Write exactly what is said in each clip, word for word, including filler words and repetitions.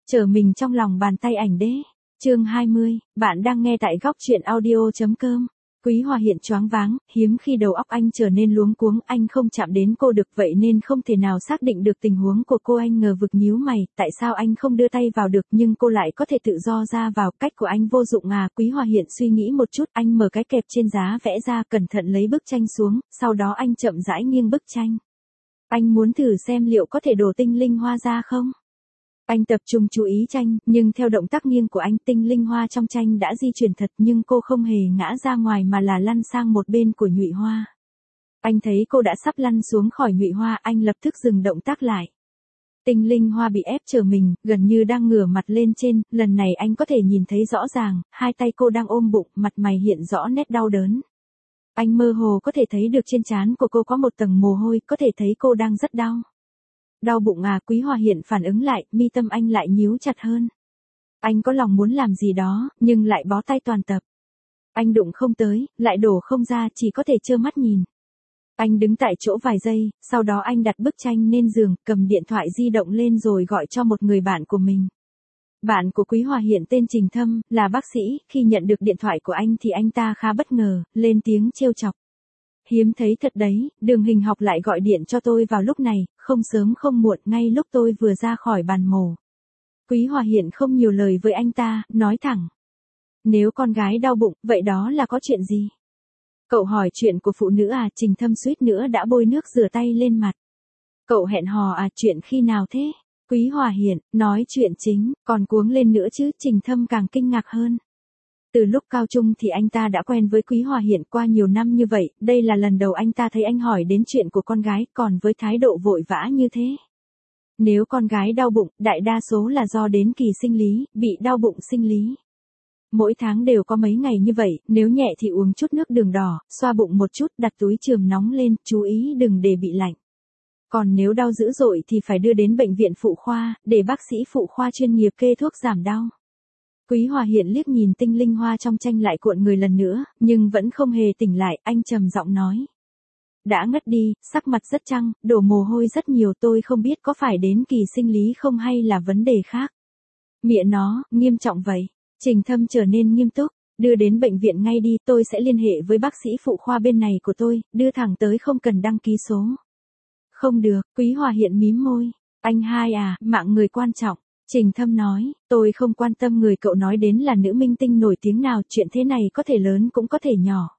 Trở mình trong lòng bàn tay ảnh đế. Chương hai mươi, bạn đang nghe tại góc truyện audio.com. Quý Hòa Hiện choáng váng, hiếm khi đầu óc anh trở nên luống cuống, anh không chạm đến cô được vậy nên không thể nào xác định được tình huống của cô. Anh ngờ vực nhíu mày, tại sao anh không đưa tay vào được nhưng cô lại có thể tự do ra vào, cách của anh vô dụng à? Quý Hòa Hiện suy nghĩ một chút, anh mở cái kẹp trên giá vẽ ra, cẩn thận lấy bức tranh xuống, sau đó anh chậm rãi nghiêng bức tranh. Anh muốn thử xem liệu có thể đổ tinh linh hoa ra không? Anh tập trung chú ý tranh, nhưng theo động tác nghiêng của anh, tinh linh hoa trong tranh đã di chuyển thật nhưng cô không hề ngã ra ngoài mà là lăn sang một bên của nhụy hoa. Anh thấy cô đã sắp lăn xuống khỏi nhụy hoa, anh lập tức dừng động tác lại. Tinh linh hoa bị ép trở mình, gần như đang ngửa mặt lên trên, lần này anh có thể nhìn thấy rõ ràng, hai tay cô đang ôm bụng, mặt mày hiện rõ nét đau đớn. Anh mơ hồ có thể thấy được trên trán của cô có một tầng mồ hôi, có thể thấy cô đang rất đau. Đau bụng à? Quý Hòa Hiện phản ứng lại, mi tâm anh lại nhíu chặt hơn. Anh có lòng muốn làm gì đó, nhưng lại bó tay toàn tập. Anh đụng không tới, lại đổ không ra, chỉ có thể trơ mắt nhìn. Anh đứng tại chỗ vài giây, sau đó anh đặt bức tranh lên giường, cầm điện thoại di động lên rồi gọi cho một người bạn của mình. Bạn của Quý Hòa Hiện tên Trình Thâm, là bác sĩ, khi nhận được điện thoại của anh thì anh ta khá bất ngờ, lên tiếng trêu chọc. Hiếm thấy thật đấy, Đường Hình Học lại gọi điện cho tôi vào lúc này, không sớm không muộn, ngay lúc tôi vừa ra khỏi bàn mổ. Quý Hòa Hiện không nhiều lời với anh ta, nói thẳng. Nếu con gái đau bụng, vậy đó là có chuyện gì? Cậu hỏi chuyện của phụ nữ à? Trình Thâm suýt nữa đã bôi nước rửa tay lên mặt. Cậu hẹn hò à? Chuyện khi nào thế? Quý Hòa Hiện, nói chuyện chính, còn cuống lên nữa chứ? Trình Thâm càng kinh ngạc hơn. Từ lúc cao trung thì anh ta đã quen với Quý Hòa Hiện qua nhiều năm như vậy, đây là lần đầu anh ta thấy anh hỏi đến chuyện của con gái, còn với thái độ vội vã như thế. Nếu con gái đau bụng, đại đa số là do đến kỳ sinh lý, bị đau bụng sinh lý. Mỗi tháng đều có mấy ngày như vậy, nếu nhẹ thì uống chút nước đường đỏ, xoa bụng một chút, đặt túi chườm nóng lên, chú ý đừng để bị lạnh. Còn nếu đau dữ dội thì phải đưa đến bệnh viện phụ khoa, để bác sĩ phụ khoa chuyên nghiệp kê thuốc giảm đau. Quý Hòa Hiện liếc nhìn tinh linh hoa trong tranh lại cuộn người lần nữa, nhưng vẫn không hề tỉnh lại, anh trầm giọng nói. Đã ngất đi, sắc mặt rất trăng, đổ mồ hôi rất nhiều, tôi không biết có phải đến kỳ sinh lý không hay là vấn đề khác. Mẹ nó, nghiêm trọng vậy. Trình Thâm trở nên nghiêm túc, đưa đến bệnh viện ngay đi, tôi sẽ liên hệ với bác sĩ phụ khoa bên này của tôi, đưa thẳng tới không cần đăng ký số. Không được, Quý Hòa Hiện mím môi. Anh hai à, mạng người quan trọng. Trình Thâm nói, tôi không quan tâm người cậu nói đến là nữ minh tinh nổi tiếng nào, chuyện thế này có thể lớn cũng có thể nhỏ.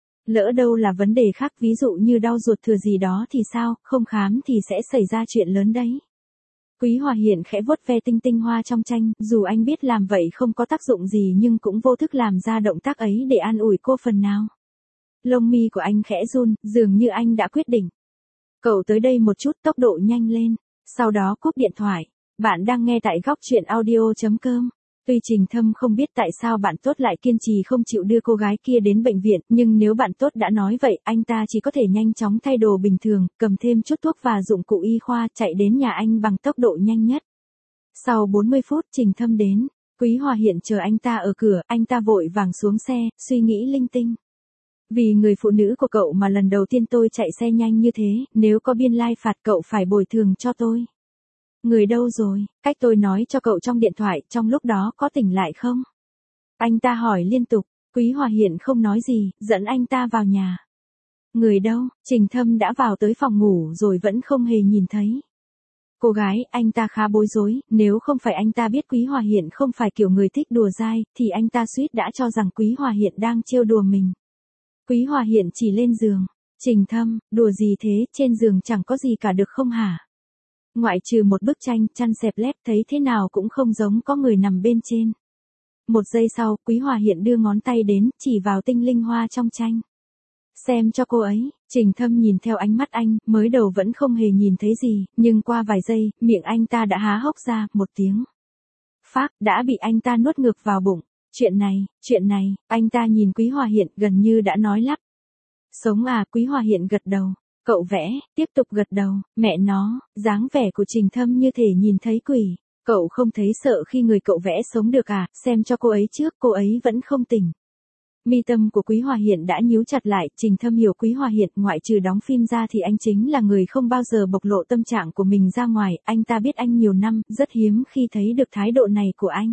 Lỡ đâu là vấn đề khác, ví dụ như đau ruột thừa gì đó thì sao, không khám thì sẽ xảy ra chuyện lớn đấy. Quý Hòa Hiện khẽ vuốt ve tinh tinh hoa trong tranh, dù anh biết làm vậy không có tác dụng gì nhưng cũng vô thức làm ra động tác ấy để an ủi cô phần nào. Lông mi của anh khẽ run, dường như anh đã quyết định. Cậu tới đây một chút, tốc độ nhanh lên, sau đó cúp điện thoại. Bạn đang nghe tại góc truyện audio.com. Tuy Trình Thâm không biết tại sao bạn tốt lại kiên trì không chịu đưa cô gái kia đến bệnh viện, nhưng nếu bạn tốt đã nói vậy, anh ta chỉ có thể nhanh chóng thay đồ bình thường, cầm thêm chút thuốc và dụng cụ y khoa, chạy đến nhà anh bằng tốc độ nhanh nhất. Sau bốn mươi phút, Trình Thâm đến. Quý Hòa Hiện chờ anh ta ở cửa, anh ta vội vàng xuống xe, suy nghĩ linh tinh. Vì người phụ nữ của cậu mà lần đầu tiên tôi chạy xe nhanh như thế, nếu có biên lai phạt cậu phải bồi thường cho tôi. Người đâu rồi? Cách tôi nói cho cậu trong điện thoại, trong lúc đó có tỉnh lại không? Anh ta hỏi liên tục, Quý Hòa Hiện không nói gì, dẫn anh ta vào nhà. Người đâu? Trình Thâm đã vào tới phòng ngủ rồi vẫn không hề nhìn thấy. Cô gái, anh ta khá bối rối, nếu không phải anh ta biết Quý Hòa Hiện không phải kiểu người thích đùa dai, thì anh ta suýt đã cho rằng Quý Hòa Hiện đang trêu đùa mình. Quý Hòa Hiện chỉ lên giường. Trình Thâm, đùa gì thế, trên giường chẳng có gì cả được không hả? Ngoại trừ một bức tranh, chăn xẹp lép, thấy thế nào cũng không giống có người nằm bên trên. Một giây sau, Quý Hòa Hiện đưa ngón tay đến, chỉ vào tinh linh hoa trong tranh. Xem cho cô ấy. Trình Thâm nhìn theo ánh mắt anh, mới đầu vẫn không hề nhìn thấy gì, nhưng qua vài giây, miệng anh ta đã há hốc ra, một tiếng. Phác, đã bị anh ta nuốt ngược vào bụng. Chuyện này, chuyện này, anh ta nhìn Quý Hòa Hiện, gần như đã nói lắp. Sống à? Quý Hòa Hiện gật đầu. Cậu vẽ, tiếp tục gật đầu, mẹ nó, dáng vẻ của Trình Thâm như thể nhìn thấy quỷ. Cậu không thấy sợ khi người cậu vẽ sống được à? Xem cho cô ấy trước, cô ấy vẫn không tỉnh. Mi tâm của Quý Hòa Hiện đã nhíu chặt lại, Trình Thâm hiểu Quý Hòa Hiện ngoại trừ đóng phim ra thì anh chính là người không bao giờ bộc lộ tâm trạng của mình ra ngoài, anh ta biết anh nhiều năm, rất hiếm khi thấy được thái độ này của anh.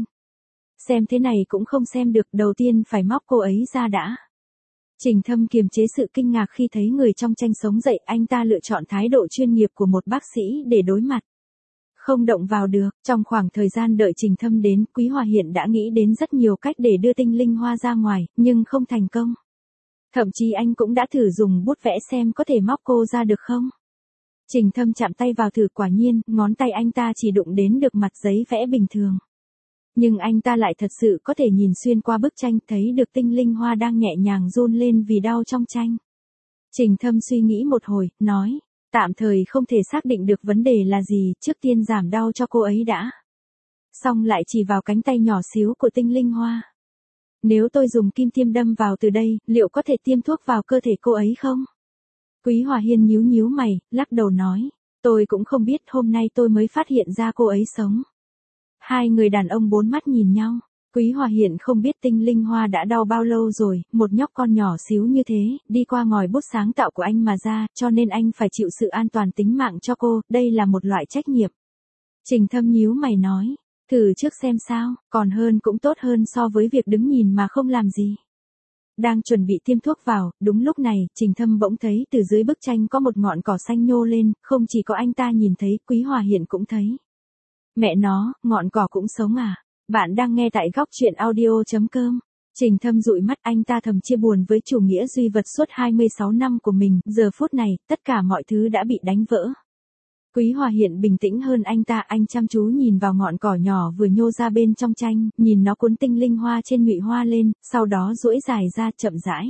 Xem thế này cũng không xem được, đầu tiên phải móc cô ấy ra đã. Trình Thâm kiềm chế sự kinh ngạc khi thấy người trong tranh sống dậy, anh ta lựa chọn thái độ chuyên nghiệp của một bác sĩ để đối mặt. Không động vào được, trong khoảng thời gian đợi Trình Thâm đến, Quý Hòa Hiện đã nghĩ đến rất nhiều cách để đưa Tinh Linh Hoa ra ngoài, nhưng không thành công. Thậm chí anh cũng đã thử dùng bút vẽ xem có thể móc cô ra được không. Trình Thâm chạm tay vào thử, quả nhiên, ngón tay anh ta chỉ đụng đến được mặt giấy vẽ bình thường. Nhưng anh ta lại thật sự có thể nhìn xuyên qua bức tranh, thấy được Tinh Linh Hoa đang nhẹ nhàng run lên vì đau trong tranh. Trình Thâm suy nghĩ một hồi, nói, tạm thời không thể xác định được vấn đề là gì, trước tiên giảm đau cho cô ấy đã. Xong lại chỉ vào cánh tay nhỏ xíu của Tinh Linh Hoa. Nếu tôi dùng kim tiêm đâm vào từ đây, liệu có thể tiêm thuốc vào cơ thể cô ấy không? Quý Hòa Hiên nhíu nhíu mày, lắc đầu nói, tôi cũng không biết, hôm nay tôi mới phát hiện ra cô ấy sống. Hai người đàn ông bốn mắt nhìn nhau. Quý Hòa Hiện không biết Tinh Linh Hoa đã đau bao lâu rồi, một nhóc con nhỏ xíu như thế, đi qua ngòi bút sáng tạo của anh mà ra, cho nên anh phải chịu sự an toàn tính mạng cho cô, đây là một loại trách nhiệm. Trình Thâm nhíu mày nói, thử trước xem sao, còn hơn cũng tốt hơn so với việc đứng nhìn mà không làm gì. Đang chuẩn bị tiêm thuốc vào, đúng lúc này, Trình Thâm bỗng thấy từ dưới bức tranh có một ngọn cỏ xanh nhô lên, không chỉ có anh ta nhìn thấy, Quý Hòa Hiện cũng thấy. Mẹ nó, ngọn cỏ cũng sống à? Bạn đang nghe tại góc truyện audio chấm com. Trình Thâm dụi mắt, anh ta thầm chia buồn với chủ nghĩa duy vật suốt hai mươi sáu năm của mình, giờ phút này, tất cả mọi thứ đã bị đánh vỡ. Quý Hòa Hiện bình tĩnh hơn anh ta, anh chăm chú nhìn vào ngọn cỏ nhỏ vừa nhô ra bên trong tranh, nhìn nó cuốn tinh linh hoa trên nhụy hoa lên, sau đó duỗi dài ra chậm rãi.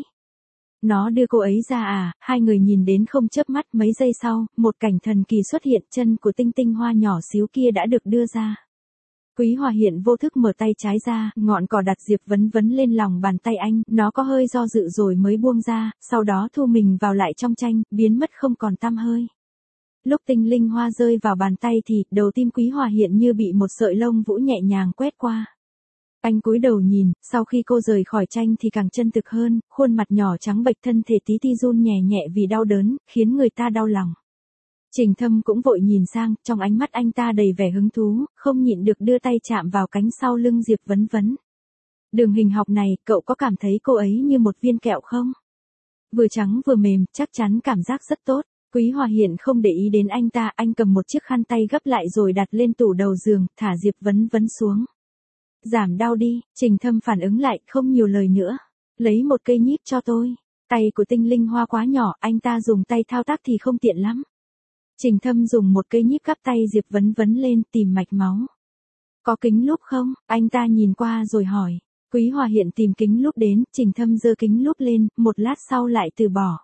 Nó đưa cô ấy ra à, hai người nhìn đến không chớp mắt, mấy giây sau, một cảnh thần kỳ xuất hiện, chân của tinh tinh hoa nhỏ xíu kia đã được đưa ra. Quý Hòa Hiện vô thức mở tay trái ra, ngọn cỏ đặt Diệp Vấn Vấn lên lòng bàn tay anh, nó có hơi do dự rồi mới buông ra, sau đó thu mình vào lại trong tranh, biến mất không còn tăm hơi. Lúc tinh linh hoa rơi vào bàn tay thì, đầu tim Quý Hòa Hiện như bị một sợi lông vũ nhẹ nhàng quét qua. Anh cúi đầu nhìn, sau khi cô rời khỏi tranh thì càng chân thực hơn, khuôn mặt nhỏ trắng bệch, thân thể tí ti run nhẹ nhẹ vì đau đớn, khiến người ta đau lòng. Trình Thâm cũng vội nhìn sang, trong ánh mắt anh ta đầy vẻ hứng thú, không nhịn được đưa tay chạm vào cánh sau lưng Diệp Vấn Vấn. Đường hình học này, cậu có cảm thấy cô ấy như một viên kẹo không? Vừa trắng vừa mềm, chắc chắn cảm giác rất tốt. Quý Hòa Hiện không để ý đến anh ta, anh cầm một chiếc khăn tay gấp lại rồi đặt lên tủ đầu giường, thả Diệp Vấn Vấn xuống. Giảm đau đi, Trình Thâm phản ứng lại, không nhiều lời nữa. Lấy một cây nhíp cho tôi. Tay của Tinh Linh Hoa quá nhỏ, anh ta dùng tay thao tác thì không tiện lắm. Trình Thâm dùng một cây nhíp gắp tay Diệp Vấn Vấn lên, tìm mạch máu. Có kính lúp không? Anh ta nhìn qua rồi hỏi. Quý Hòa Hiện tìm kính lúp đến, Trình Thâm giơ kính lúp lên, một lát sau lại từ bỏ.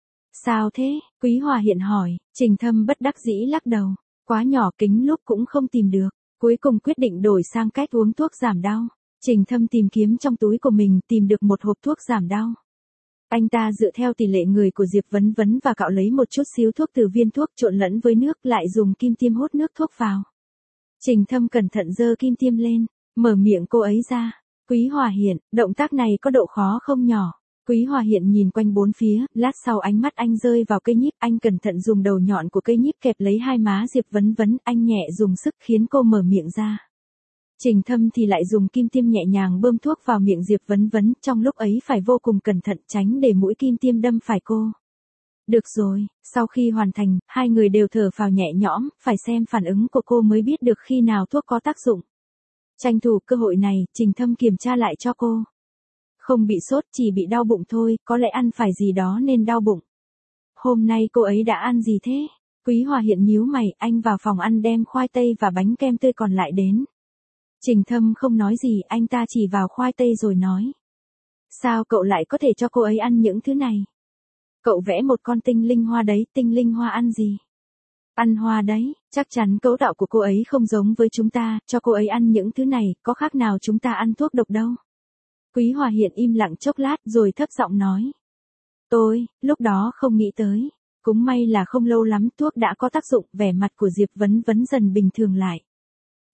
Sao thế? Quý Hòa Hiện hỏi. Trình Thâm bất đắc dĩ lắc đầu. Quá nhỏ, kính lúp cũng không tìm được. Cuối cùng quyết định đổi sang cách uống thuốc giảm đau. Trình Thâm tìm kiếm trong túi của mình, tìm được một hộp thuốc giảm đau. Anh ta dựa theo tỷ lệ người của Diệp Vấn Vấn và cạo lấy một chút xíu thuốc từ viên thuốc, trộn lẫn với nước, lại dùng kim tiêm hút nước thuốc vào. Trình Thâm cẩn thận giơ kim tiêm lên, mở miệng cô ấy ra. Quý Hòa Hiện, động tác này có độ khó không nhỏ. Quý Hòa Hiện nhìn quanh bốn phía, lát sau ánh mắt anh rơi vào cây nhíp, anh cẩn thận dùng đầu nhọn của cây nhíp kẹp lấy hai má Diệp Vấn Vấn, anh nhẹ dùng sức khiến cô mở miệng ra. Trình Thâm thì lại dùng kim tiêm nhẹ nhàng bơm thuốc vào miệng Diệp Vấn Vấn, trong lúc ấy phải vô cùng cẩn thận tránh để mũi kim tiêm đâm phải cô. Được rồi, sau khi hoàn thành, hai người đều thở phào nhẹ nhõm, phải xem phản ứng của cô mới biết được khi nào thuốc có tác dụng. Tranh thủ cơ hội này, Trình Thâm kiểm tra lại cho cô. Không bị sốt, chỉ bị đau bụng thôi, có lẽ ăn phải gì đó nên đau bụng. Hôm nay cô ấy đã ăn gì thế? Quý Hòa Hiện nhíu mày, anh vào phòng ăn đem khoai tây và bánh kem tươi còn lại đến. Trình Thâm không nói gì, anh ta chỉ vào khoai tây rồi nói. Sao cậu lại có thể cho cô ấy ăn những thứ này? Cậu vẽ một con tinh linh hoa đấy, tinh linh hoa ăn gì? Ăn hoa đấy, chắc chắn cấu tạo của cô ấy không giống với chúng ta, cho cô ấy ăn những thứ này, có khác nào chúng ta ăn thuốc độc đâu. Quý Hòa Hiện im lặng chốc lát rồi thấp giọng nói. Tôi, lúc đó không nghĩ tới. Cũng may là không lâu lắm thuốc đã có tác dụng, vẻ mặt của Diệp Vấn Vấn dần bình thường lại.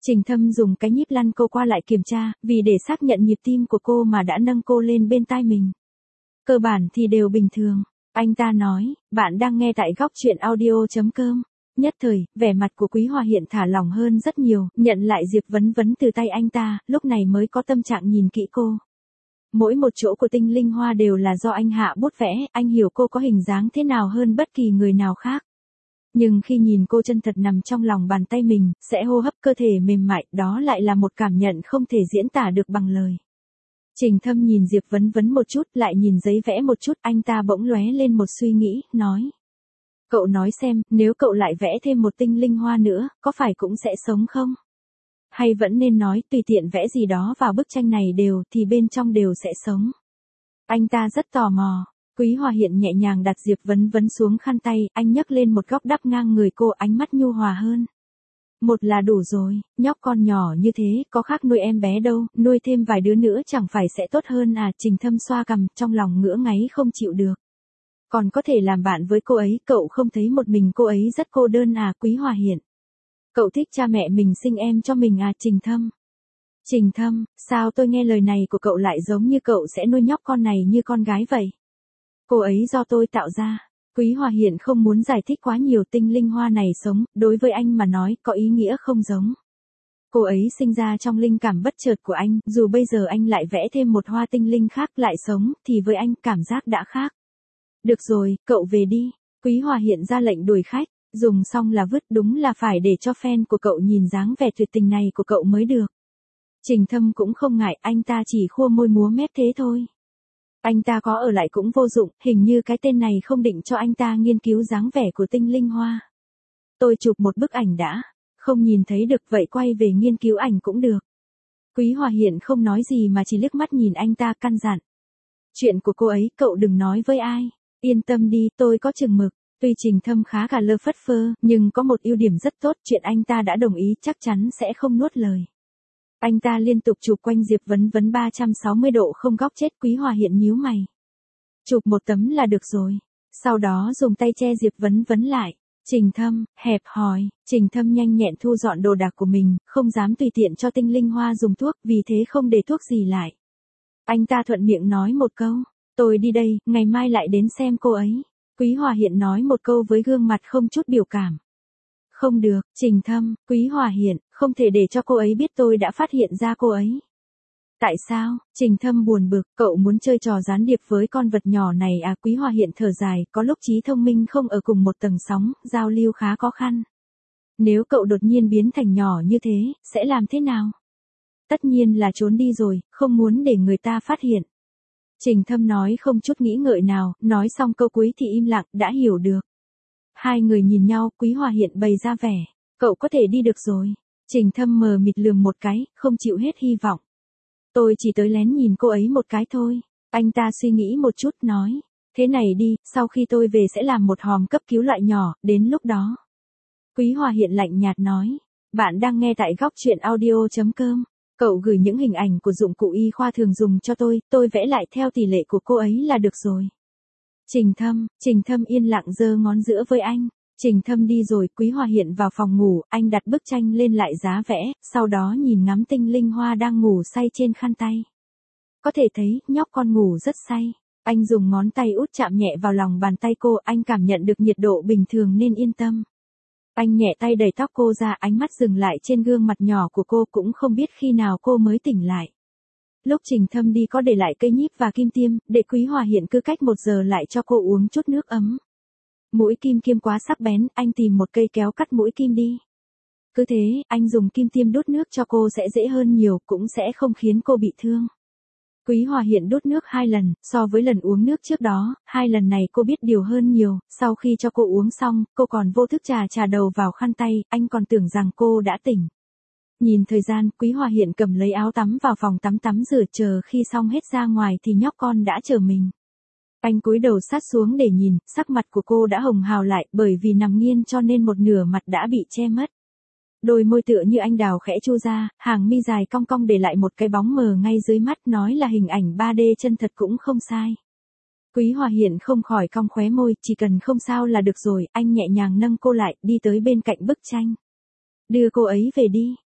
Trình Thâm dùng cái nhíp lăn cô qua lại kiểm tra, vì để xác nhận nhịp tim của cô mà đã nâng cô lên bên tai mình. Cơ bản thì đều bình thường. Anh ta nói, bạn đang nghe tại góc chuyện audio.com. Nhất thời, vẻ mặt của Quý Hòa Hiện thả lỏng hơn rất nhiều, nhận lại Diệp Vấn Vấn từ tay anh ta, lúc này mới có tâm trạng nhìn kỹ cô. Mỗi một chỗ của tinh linh hoa đều là do anh hạ bút vẽ, anh hiểu cô có hình dáng thế nào hơn bất kỳ người nào khác. Nhưng khi nhìn cô chân thật nằm trong lòng bàn tay mình, sẽ hô hấp cơ thể mềm mại, đó lại là một cảm nhận không thể diễn tả được bằng lời. Trình Thâm nhìn Diệp Vấn Vấn một chút, lại nhìn giấy vẽ một chút, anh ta bỗng lóe lên một suy nghĩ, nói. Cậu nói xem, nếu cậu lại vẽ thêm một tinh linh hoa nữa, có phải cũng sẽ sống không? Hay vẫn nên nói, tùy tiện vẽ gì đó vào bức tranh này đều, thì bên trong đều sẽ sống. Anh ta rất tò mò. Quý Hòa Hiện nhẹ nhàng đặt Diệp Vấn Vấn xuống khăn tay, anh nhấc lên một góc đắp ngang người cô, ánh mắt nhu hòa hơn. Một là đủ rồi, nhóc con nhỏ như thế, có khác nuôi em bé đâu, nuôi thêm vài đứa nữa chẳng phải sẽ tốt hơn à? Trình Thâm xoa cằm, trong lòng ngỡ ngáy không chịu được. Còn có thể làm bạn với cô ấy, cậu không thấy một mình cô ấy rất cô đơn à? Quý Hòa Hiện. Cậu thích cha mẹ mình sinh em cho mình à? Trình Thâm. Trình Thâm, sao tôi nghe lời này của cậu lại giống như cậu sẽ nuôi nhóc con này như con gái vậy? Cô ấy do tôi tạo ra. Quý Hòa Hiện không muốn giải thích quá nhiều, tinh linh hoa này sống, đối với anh mà nói, có ý nghĩa không giống. Cô ấy sinh ra trong linh cảm bất chợt của anh, dù bây giờ anh lại vẽ thêm một hoa tinh linh khác lại sống, thì với anh cảm giác đã khác. Được rồi, cậu về đi. Quý Hòa Hiện ra lệnh đuổi khách, dùng xong là vứt, đúng là phải để cho fan của cậu nhìn dáng vẻ tuyệt tình này của cậu mới được. Trình Thâm cũng không ngại, anh ta chỉ khua môi múa mép thế thôi. Anh ta có ở lại cũng vô dụng, hình như cái tên này không định cho anh ta nghiên cứu dáng vẻ của tinh linh hoa. Tôi chụp một bức ảnh đã, không nhìn thấy được vậy quay về nghiên cứu ảnh cũng được. Quý Hòa Hiện không nói gì mà chỉ liếc mắt nhìn anh ta căn dặn. Chuyện của cô ấy cậu đừng nói với ai, yên tâm đi, tôi có chừng mực. Tuy Trình Thâm khá cả lơ phất phơ, nhưng có một ưu điểm rất tốt, chuyện anh ta đã đồng ý chắc chắn sẽ không nuốt lời. Anh ta liên tục chụp quanh Diệp Vấn Vấn ba trăm sáu mươi độ không góc chết. Quý Hòa Hiện nhíu mày. Chụp một tấm là được rồi. Sau đó dùng tay che Diệp Vấn Vấn lại. Trình Thâm, hẹp hòi. Trình Thâm nhanh nhẹn thu dọn đồ đạc của mình, không dám tùy tiện cho tinh linh hoa dùng thuốc, vì thế không để thuốc gì lại. Anh ta thuận miệng nói một câu. Tôi đi đây, ngày mai lại đến xem cô ấy. Quý Hòa Hiện nói một câu với gương mặt không chút biểu cảm. Không được, Trình Thâm, Quý Hòa Hiện, không thể để cho cô ấy biết tôi đã phát hiện ra cô ấy. Tại sao? Trình Thâm buồn bực, cậu muốn chơi trò gián điệp với con vật nhỏ này à? Quý Hòa Hiện thở dài, có lúc trí thông minh không ở cùng một tầng sóng, giao lưu khá khó khăn. Nếu cậu đột nhiên biến thành nhỏ như thế, sẽ làm thế nào? Tất nhiên là trốn đi rồi, không muốn để người ta phát hiện. Trình Thâm nói không chút nghĩ ngợi nào, nói xong câu cuối thì im lặng, đã hiểu được. Hai người nhìn nhau, Quý Hòa Hiện bày ra vẻ. Cậu có thể đi được rồi. Trình Thâm mờ mịt lườm một cái, không chịu hết hy vọng. Tôi chỉ tới lén nhìn cô ấy một cái thôi. Anh ta suy nghĩ một chút nói. Thế này đi, sau khi tôi về sẽ làm một hòm cấp cứu loại nhỏ, đến lúc đó. Quý Hòa Hiện lạnh nhạt nói. Bạn đang nghe tại góc chuyện audio.com. Cậu gửi những hình ảnh của dụng cụ y khoa thường dùng cho tôi, tôi vẽ lại theo tỷ lệ của cô ấy là được rồi. Trình Thâm, Trình Thâm yên lặng giơ ngón giữa với anh. Trình Thâm đi rồi, Quý Hòa Hiện vào phòng ngủ, anh đặt bức tranh lên lại giá vẽ, sau đó nhìn ngắm tinh linh hoa đang ngủ say trên khăn tay. Có thể thấy, nhóc con ngủ rất say. Anh dùng ngón tay út chạm nhẹ vào lòng bàn tay cô, anh cảm nhận được nhiệt độ bình thường nên yên tâm. Anh nhẹ tay đẩy tóc cô ra, ánh mắt dừng lại trên gương mặt nhỏ của cô, cũng không biết khi nào cô mới tỉnh lại. Lúc Trình Thâm đi có để lại cây nhíp và kim tiêm, để Quý Hòa Hiện cứ cách một giờ lại cho cô uống chút nước ấm. Mũi kim kiêm quá sắc bén, anh tìm một cây kéo cắt mũi kim đi. Cứ thế, anh dùng kim tiêm đút nước cho cô sẽ dễ hơn nhiều, cũng sẽ không khiến cô bị thương. Quý Hòa Hiện đút nước hai lần, so với lần uống nước trước đó, hai lần này cô biết điều hơn nhiều. Sau khi cho cô uống xong, cô còn vô thức chà chà đầu vào khăn tay, anh còn tưởng rằng cô đã tỉnh. Nhìn thời gian, Quý Hòa Hiện cầm lấy áo tắm vào phòng tắm tắm rửa, chờ khi xong hết ra ngoài thì nhóc con đã chờ mình. Anh cúi đầu sát xuống để nhìn, sắc mặt của cô đã hồng hào lại, bởi vì nằm nghiêng cho nên một nửa mặt đã bị che mất. Đôi môi tựa như anh đào khẽ chu ra, hàng mi dài cong cong để lại một cái bóng mờ ngay dưới mắt, nói là hình ảnh ba D chân thật cũng không sai. Quý Hòa Hiện không khỏi cong khóe môi, chỉ cần không sao là được rồi, anh nhẹ nhàng nâng cô lại, đi tới bên cạnh bức tranh. Đưa cô ấy về đi.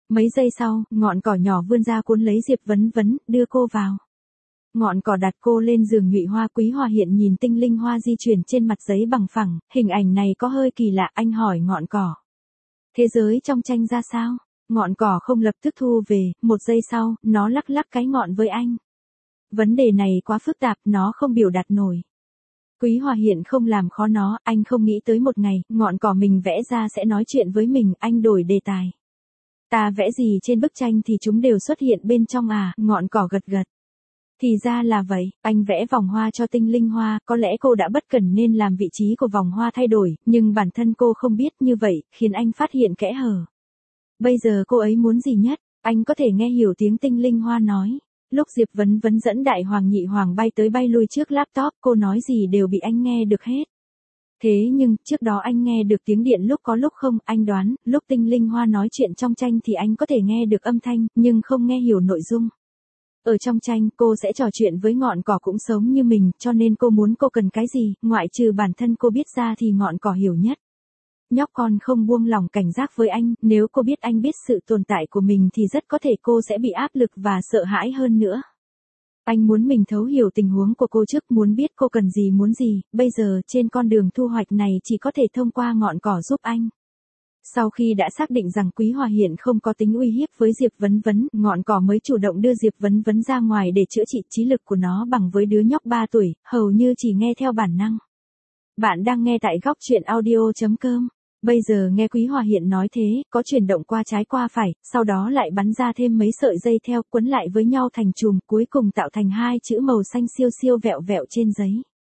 Mấy giây sau, ngọn cỏ nhỏ vươn ra cuốn lấy Diệp Vấn Vấn, đưa cô vào. Ngọn cỏ đặt cô lên giường nhụy hoa. Quý Hòa Hiện nhìn tinh linh hoa di chuyển trên mặt giấy bằng phẳng, hình ảnh này có hơi kỳ lạ, anh hỏi ngọn cỏ. Thế giới trong tranh ra sao? Ngọn cỏ không lập tức thu về, một giây sau, nó lắc lắc cái ngọn với anh. Vấn đề này quá phức tạp, nó không biểu đạt nổi. Quý Hòa Hiện không làm khó nó, anh không nghĩ tới một ngày, ngọn cỏ mình vẽ ra sẽ nói chuyện với mình, anh đổi đề tài. Ta vẽ gì trên bức tranh thì chúng đều xuất hiện bên trong à, ngọn cỏ gật gật. Thì ra là vậy, anh vẽ vòng hoa cho tinh linh hoa, có lẽ cô đã bất cẩn nên làm vị trí của vòng hoa thay đổi, nhưng bản thân cô không biết như vậy, khiến anh phát hiện kẽ hở. Bây giờ cô ấy muốn gì nhất, anh có thể nghe hiểu tiếng tinh linh hoa nói. Lúc Diệp Vấn Vấn dẫn đại hoàng nhị hoàng bay tới bay lui trước laptop, cô nói gì đều bị anh nghe được hết. Thế nhưng, trước đó anh nghe được tiếng điện lúc có lúc không, anh đoán, lúc tinh linh hoa nói chuyện trong tranh thì anh có thể nghe được âm thanh, nhưng không nghe hiểu nội dung. Ở trong tranh, cô sẽ trò chuyện với ngọn cỏ cũng sống như mình, cho nên cô muốn cô cần cái gì, ngoại trừ bản thân cô biết ra thì ngọn cỏ hiểu nhất. Nhóc con không buông lỏng cảnh giác với anh, nếu cô biết anh biết sự tồn tại của mình thì rất có thể cô sẽ bị áp lực và sợ hãi hơn nữa. Anh muốn mình thấu hiểu tình huống của cô trước, muốn biết cô cần gì muốn gì, bây giờ trên con đường thu hoạch này chỉ có thể thông qua ngọn cỏ giúp anh. Sau khi đã xác định rằng Quý Hòa Hiện không có tính uy hiếp với Diệp Vấn Vấn, ngọn cỏ mới chủ động đưa Diệp Vấn Vấn ra ngoài để chữa trị. Trí lực của nó bằng với đứa nhóc ba tuổi, hầu như chỉ nghe theo bản năng. Bạn đang nghe tại góc truyện audio chấm com. Bây giờ nghe Quý Hòa Hiện nói thế, có chuyển động qua trái qua phải, sau đó lại bắn ra thêm mấy sợi dây theo, quấn lại với nhau thành chùm, cuối cùng tạo thành hai chữ màu xanh siêu siêu vẹo vẹo trên giấy.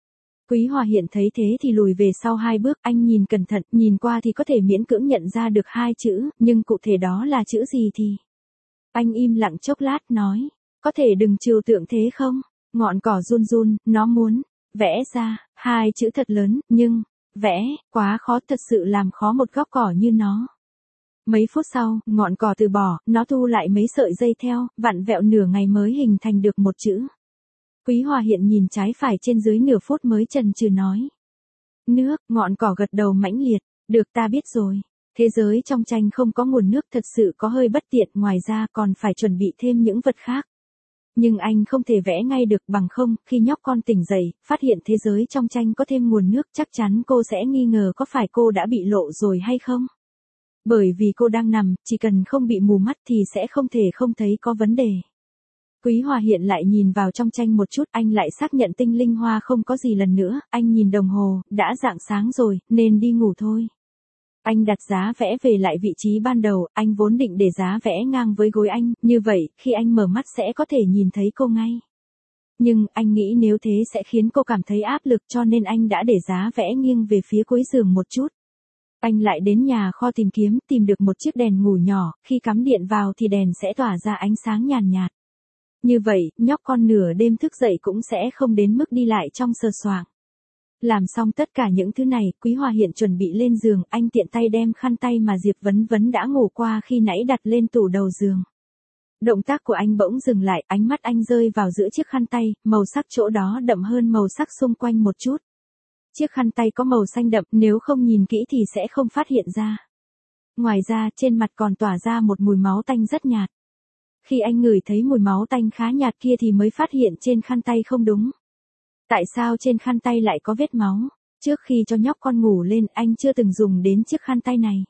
Quý Hòa Hiện thấy thế thì lùi về sau hai bước, anh nhìn cẩn thận, nhìn qua thì có thể miễn cưỡng nhận ra được hai chữ, nhưng cụ thể đó là chữ gì thì... Anh im lặng chốc lát nói, có thể đừng trừu tượng thế không? Ngọn cỏ run run, nó muốn vẽ ra hai chữ thật lớn, nhưng vẽ quá khó, thật sự làm khó một góc cỏ như nó. Mấy phút sau, ngọn cỏ từ bỏ, nó thu lại mấy sợi dây theo, vặn vẹo nửa ngày mới hình thành được một chữ. Quý Hòa Hiện nhìn trái phải trên dưới nửa phút mới chần chừ nói. Nước, ngọn cỏ gật đầu mãnh liệt, được ta biết rồi. Thế giới trong tranh không có nguồn nước thật sự có hơi bất tiện, ngoài ra còn phải chuẩn bị thêm những vật khác. Nhưng anh không thể vẽ ngay được, bằng không, khi nhóc con tỉnh dậy, phát hiện thế giới trong tranh có thêm nguồn nước chắc chắn cô sẽ nghi ngờ có phải cô đã bị lộ rồi hay không. Bởi vì cô đang nằm, chỉ cần không bị mù mắt thì sẽ không thể không thấy có vấn đề. Quý Hòa Hiện lại nhìn vào trong tranh một chút, anh lại xác nhận tinh linh hoa không có gì lần nữa, anh nhìn đồng hồ, đã rạng sáng rồi, nên đi ngủ thôi. Anh đặt giá vẽ về lại vị trí ban đầu, anh vốn định để giá vẽ ngang với gối anh, như vậy, khi anh mở mắt sẽ có thể nhìn thấy cô ngay. Nhưng, anh nghĩ nếu thế sẽ khiến cô cảm thấy áp lực cho nên anh đã để giá vẽ nghiêng về phía cuối giường một chút. Anh lại đến nhà kho tìm kiếm, tìm được một chiếc đèn ngủ nhỏ, khi cắm điện vào thì đèn sẽ tỏa ra ánh sáng nhàn nhạt. Như vậy, nhóc con nửa đêm thức dậy cũng sẽ không đến mức đi lại trong sờ soạng. Làm xong tất cả những thứ này, Quý Hòa Hiện chuẩn bị lên giường, anh tiện tay đem khăn tay mà Diệp Vấn Vấn đã ngủ qua khi nãy đặt lên tủ đầu giường. Động tác của anh bỗng dừng lại, ánh mắt anh rơi vào giữa chiếc khăn tay, màu sắc chỗ đó đậm hơn màu sắc xung quanh một chút. Chiếc khăn tay có màu xanh đậm, nếu không nhìn kỹ thì sẽ không phát hiện ra. Ngoài ra, trên mặt còn tỏa ra một mùi máu tanh rất nhạt. Khi anh ngửi thấy mùi máu tanh khá nhạt kia thì mới phát hiện trên khăn tay không đúng. Tại sao trên khăn tay lại có vết máu? Trước khi cho nhóc con ngủ lên, anh chưa từng dùng đến chiếc khăn tay này.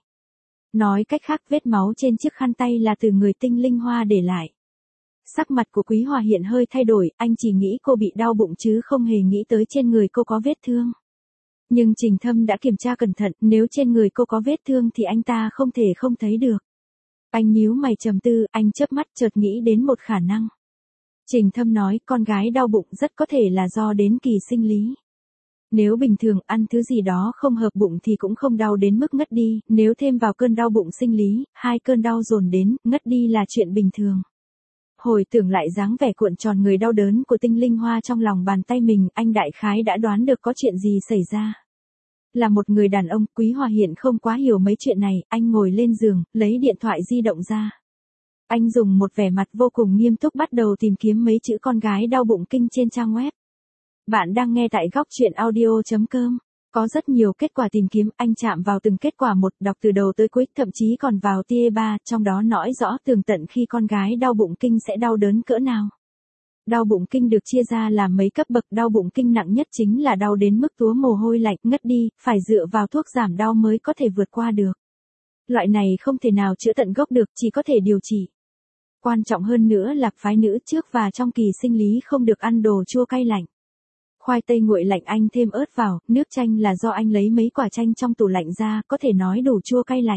Nói cách khác, vết máu trên chiếc khăn tay là từ người tinh linh hoa để lại. Sắc mặt của Quý Hòa Hiện hơi thay đổi, anh chỉ nghĩ cô bị đau bụng chứ không hề nghĩ tới trên người cô có vết thương. Nhưng Trình Thâm đã kiểm tra cẩn thận, nếu trên người cô có vết thương thì anh ta không thể không thấy được. Anh nhíu mày trầm tư, anh chớp mắt chợt nghĩ đến một khả năng. Trình Thâm nói con gái đau bụng rất có thể là do đến kỳ sinh lý. Nếu bình thường ăn thứ gì đó không hợp bụng thì cũng không đau đến mức ngất đi, nếu thêm vào cơn đau bụng sinh lý, hai cơn đau dồn đến, ngất đi là chuyện bình thường. Hồi tưởng lại dáng vẻ cuộn tròn người đau đớn của tinh linh hoa trong lòng bàn tay mình, anh đại khái đã đoán được có chuyện gì xảy ra. Là một người đàn ông, Quý Hòa Hiện không quá hiểu mấy chuyện này, anh ngồi lên giường, lấy điện thoại di động ra. Anh dùng một vẻ mặt vô cùng nghiêm túc bắt đầu tìm kiếm mấy chữ con gái đau bụng kinh trên trang web. Bạn đang nghe tại góc truyện audio chấm com. Có rất nhiều kết quả tìm kiếm, anh chạm vào từng kết quả một, đọc từ đầu tới cuối, thậm chí còn vào tia ba, trong đó nói rõ tường tận khi con gái đau bụng kinh sẽ đau đớn cỡ nào. Đau bụng kinh được chia ra làm mấy cấp bậc, đau bụng kinh nặng nhất chính là đau đến mức túa mồ hôi lạnh, ngất đi, phải dựa vào thuốc giảm đau mới có thể vượt qua được. Loại này không thể nào chữa tận gốc được, chỉ có thể điều trị. Quan trọng hơn nữa là phái nữ trước và trong kỳ sinh lý không được ăn đồ chua cay lạnh. Khoai tây nguội lạnh anh thêm ớt vào, nước chanh là do anh lấy mấy quả chanh trong tủ lạnh ra, có thể nói đủ chua cay lạnh.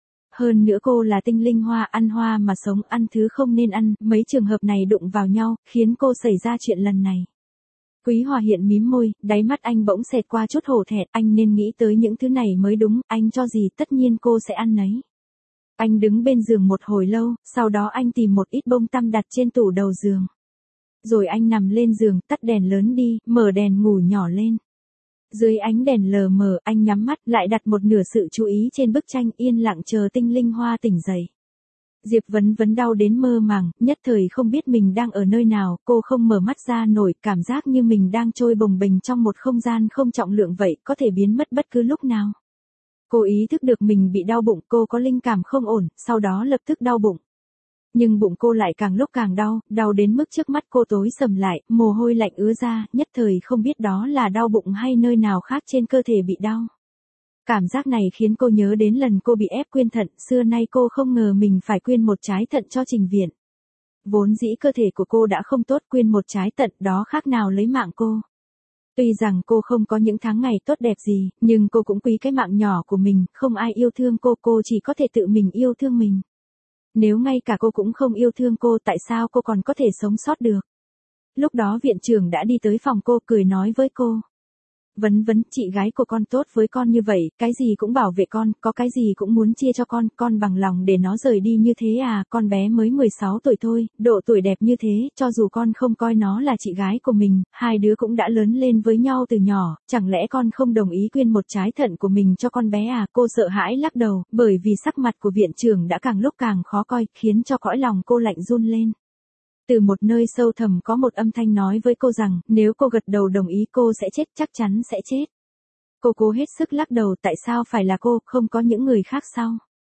Hơn nữa cô là tinh linh hoa, ăn hoa mà sống, ăn thứ không nên ăn, mấy trường hợp này đụng vào nhau, khiến cô xảy ra chuyện lần này. Quý Hòa Hiện mím môi, đáy mắt anh bỗng xẹt qua chút hổ thẹn, anh nên nghĩ tới những thứ này mới đúng, anh cho gì tất nhiên cô sẽ ăn nấy. Anh đứng bên giường một hồi lâu, sau đó anh tìm một ít bông tăm đặt trên tủ đầu giường. Rồi anh nằm lên giường, tắt đèn lớn đi, mở đèn ngủ nhỏ lên. Dưới ánh đèn lờ mờ, anh nhắm mắt, lại đặt một nửa sự chú ý trên bức tranh, yên lặng chờ tinh linh hoa tỉnh dậy. Diệp Vấn Vấn đau đến mơ màng, nhất thời không biết mình đang ở nơi nào, cô không mở mắt ra nổi, cảm giác như mình đang trôi bồng bềnh trong một không gian không trọng lượng vậy, có thể biến mất bất cứ lúc nào. Cô ý thức được mình bị đau bụng, cô có linh cảm không ổn, sau đó lập tức đau bụng. Nhưng bụng cô lại càng lúc càng đau, đau đến mức trước mắt cô tối sầm lại, mồ hôi lạnh ứa ra, nhất thời không biết đó là đau bụng hay nơi nào khác trên cơ thể bị đau. Cảm giác này khiến cô nhớ đến lần cô bị ép quyên thận, xưa nay cô không ngờ mình phải quyên một trái thận cho Trình Viện. Vốn dĩ cơ thể của cô đã không tốt, quyên một trái thận đó khác nào lấy mạng cô. Tuy rằng cô không có những tháng ngày tốt đẹp gì, nhưng cô cũng quý cái mạng nhỏ của mình, không ai yêu thương cô, cô chỉ có thể tự mình yêu thương mình. Nếu ngay cả cô cũng không yêu thương cô, tại sao cô còn có thể sống sót được? Lúc đó viện trưởng đã đi tới phòng cô, cười nói với cô. Vấn Vấn, chị gái của con tốt với con như vậy, cái gì cũng bảo vệ con, có cái gì cũng muốn chia cho con, con bằng lòng để nó rời đi như thế à, con bé mới mười sáu tuổi thôi, độ tuổi đẹp như thế, cho dù con không coi nó là chị gái của mình, hai đứa cũng đã lớn lên với nhau từ nhỏ, chẳng lẽ con không đồng ý quyên một trái thận của mình cho con bé à, cô sợ hãi lắc đầu, bởi vì sắc mặt của viện trưởng đã càng lúc càng khó coi, khiến cho cõi lòng cô lạnh run lên. Từ một nơi sâu thẳm có một âm thanh nói với cô rằng, nếu cô gật đầu đồng ý cô sẽ chết, chắc chắn sẽ chết. Cô cố hết sức lắc đầu, tại sao phải là cô, không có những người khác sao?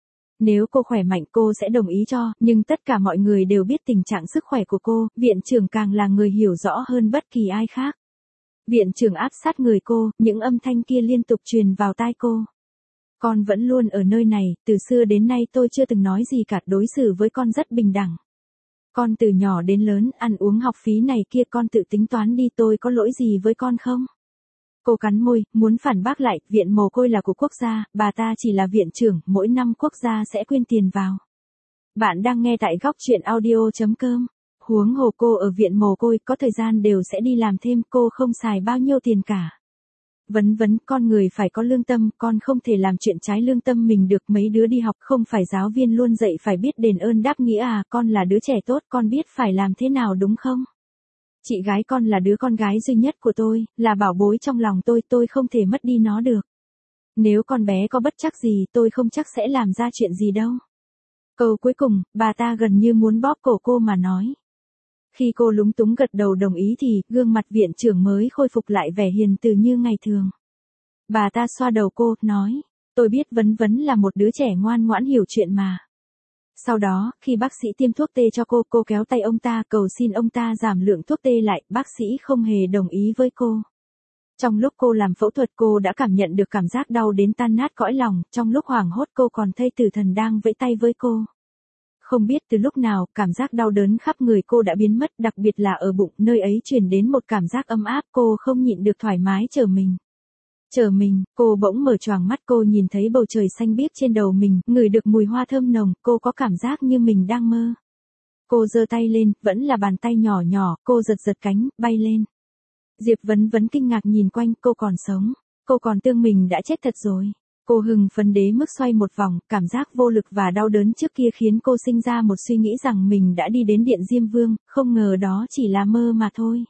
Nếu cô khỏe mạnh cô sẽ đồng ý cho, nhưng tất cả mọi người đều biết tình trạng sức khỏe của cô, viện trưởng càng là người hiểu rõ hơn bất kỳ ai khác. Viện trưởng áp sát người cô, những âm thanh kia liên tục truyền vào tai cô. Con vẫn luôn ở nơi này, từ xưa đến nay tôi chưa từng nói gì cả, đối xử với con rất bình đẳng. Con từ nhỏ đến lớn, ăn uống học phí này kia con tự tính toán đi, tôi có lỗi gì với con không? Cô cắn môi, muốn phản bác lại, viện mồ côi là của quốc gia, bà ta chỉ là viện trưởng, mỗi năm quốc gia sẽ quyên tiền vào. Bạn đang nghe tại góc truyện audio chấm com. Huống hồ cô ở viện mồ côi, có thời gian đều sẽ đi làm thêm, cô không xài bao nhiêu tiền cả. Vấn Vấn, con người phải có lương tâm, con không thể làm chuyện trái lương tâm mình được, mấy đứa đi học không phải giáo viên luôn dạy phải biết đền ơn đáp nghĩa à, con là đứa trẻ tốt, con biết phải làm thế nào đúng không? Chị gái con là đứa con gái duy nhất của tôi, là bảo bối trong lòng tôi, tôi không thể mất đi nó được. Nếu con bé có bất trắc gì, tôi không chắc sẽ làm ra chuyện gì đâu. Câu cuối cùng, bà ta gần như muốn bóp cổ cô mà nói. Khi cô lúng túng gật đầu đồng ý thì, gương mặt viện trưởng mới khôi phục lại vẻ hiền từ như ngày thường. Bà ta xoa đầu cô, nói, tôi biết Vấn Vấn là một đứa trẻ ngoan ngoãn hiểu chuyện mà. Sau đó, khi bác sĩ tiêm thuốc tê cho cô, cô kéo tay ông ta cầu xin ông ta giảm lượng thuốc tê lại, bác sĩ không hề đồng ý với cô. Trong lúc cô làm phẫu thuật cô đã cảm nhận được cảm giác đau đến tan nát cõi lòng, trong lúc hoảng hốt cô còn thấy tử thần đang vẫy tay với cô. Không biết từ lúc nào, cảm giác đau đớn khắp người cô đã biến mất, đặc biệt là ở bụng, nơi ấy truyền đến một cảm giác ấm áp, cô không nhịn được thoải mái trở mình. Trở mình, cô bỗng mở choàng mắt, cô nhìn thấy bầu trời xanh biếc trên đầu mình, ngửi được mùi hoa thơm nồng, cô có cảm giác như mình đang mơ. Cô giơ tay lên, vẫn là bàn tay nhỏ nhỏ, cô giật giật cánh, bay lên. Diệp Vấn Vấn kinh ngạc nhìn quanh, cô còn sống, cô còn tưởng mình đã chết thật rồi. Cô hừng phấn đế mức xoay một vòng, cảm giác vô lực và đau đớn trước kia khiến cô sinh ra một suy nghĩ rằng mình đã đi đến Điện Diêm Vương, không ngờ đó chỉ là mơ mà thôi.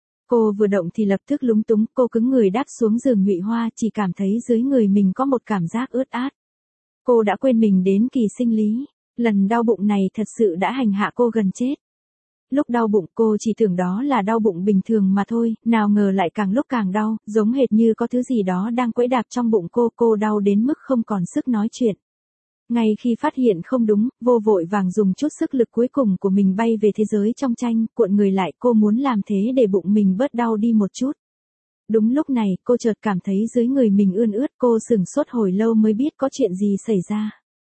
Cô vừa động thì lập tức lúng túng, cô cứng người đáp xuống giường Ngụy Hoa, chỉ cảm thấy dưới người mình có một cảm giác ướt át. Cô đã quên mình đến kỳ sinh lý, lần đau bụng này thật sự đã hành hạ cô gần chết. Lúc đau bụng cô chỉ tưởng đó là đau bụng bình thường mà thôi, nào ngờ lại càng lúc càng đau, giống hệt như có thứ gì đó đang quẫy đạp trong bụng cô, cô đau đến mức không còn sức nói chuyện. Ngay khi phát hiện không đúng, vô vội vàng dùng chút sức lực cuối cùng của mình bay về thế giới trong tranh, cuộn người lại, cô muốn làm thế để bụng mình bớt đau đi một chút. Đúng lúc này, cô chợt cảm thấy dưới người mình ươn ướt, cô sửng sốt hồi lâu mới biết có chuyện gì xảy ra.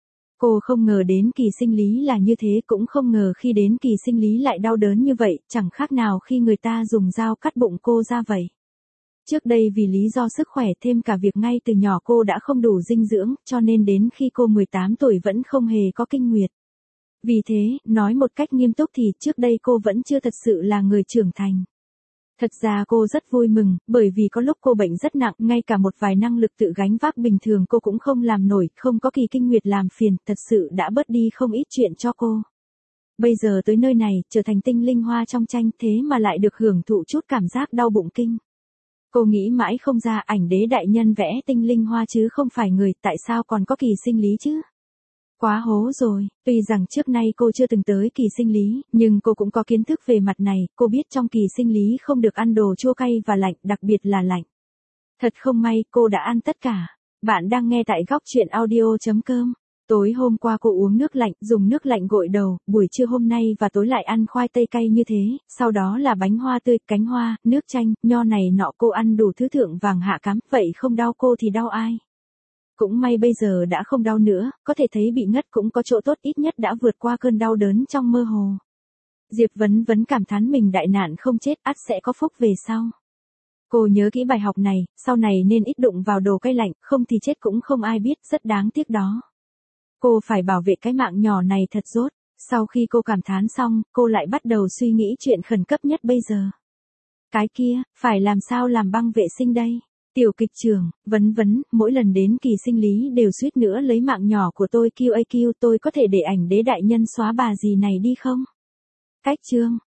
Cô không ngờ đến kỳ sinh lý là như thế, cũng không ngờ khi đến kỳ sinh lý lại đau đớn như vậy, chẳng khác nào khi người ta dùng dao cắt bụng cô ra vậy. Trước đây vì lý do sức khỏe thêm cả việc ngay từ nhỏ cô đã không đủ dinh dưỡng, cho nên đến khi cô mười tám tuổi vẫn không hề có kinh nguyệt. Vì thế, nói một cách nghiêm túc thì trước đây cô vẫn chưa thật sự là người trưởng thành. Thật ra cô rất vui mừng, bởi vì có lúc cô bệnh rất nặng, ngay cả một vài năng lực tự gánh vác bình thường cô cũng không làm nổi, không có kỳ kinh nguyệt làm phiền, thật sự đã bớt đi không ít chuyện cho cô. Bây giờ tới nơi này, trở thành tinh linh hoa trong tranh, thế mà lại được hưởng thụ chút cảm giác đau bụng kinh. Cô nghĩ mãi không ra, ảnh đế đại nhân vẽ tinh linh hoa chứ không phải người, tại sao còn có kỳ sinh lý chứ? Quá hố rồi, tuy rằng trước nay cô chưa từng tới kỳ sinh lý, nhưng cô cũng có kiến thức về mặt này, cô biết trong kỳ sinh lý không được ăn đồ chua cay và lạnh, đặc biệt là lạnh. Thật không may, cô đã ăn tất cả. Bạn đang nghe tại góc chuyện audio chấm com. Tối hôm qua cô uống nước lạnh, dùng nước lạnh gội đầu, buổi trưa hôm nay và tối lại ăn khoai tây cay như thế, sau đó là bánh hoa tươi, cánh hoa, nước chanh, nho này nọ, cô ăn đủ thứ thượng vàng hạ cám, vậy không đau cô thì đau ai? Cũng may bây giờ đã không đau nữa, có thể thấy bị ngất cũng có chỗ tốt, ít nhất đã vượt qua cơn đau đớn trong mơ hồ. Diệp Vấn Vấn cảm thán mình đại nạn không chết, ắt sẽ có phúc về sau. Cô nhớ kỹ bài học này, sau này nên ít đụng vào đồ cay lạnh, không thì chết cũng không ai biết, rất đáng tiếc đó. Cô phải bảo vệ cái mạng nhỏ này thật rốt. Sau khi cô cảm thán xong, cô lại bắt đầu suy nghĩ chuyện khẩn cấp nhất bây giờ. Cái kia, phải làm sao làm băng vệ sinh đây? Tiểu kịch trưởng, Vấn Vấn, mỗi lần đến kỳ sinh lý đều suýt nữa lấy mạng nhỏ của tôi, Q A Q, tôi có thể để ảnh đế đại nhân xóa bà gì này đi không? Cách chương,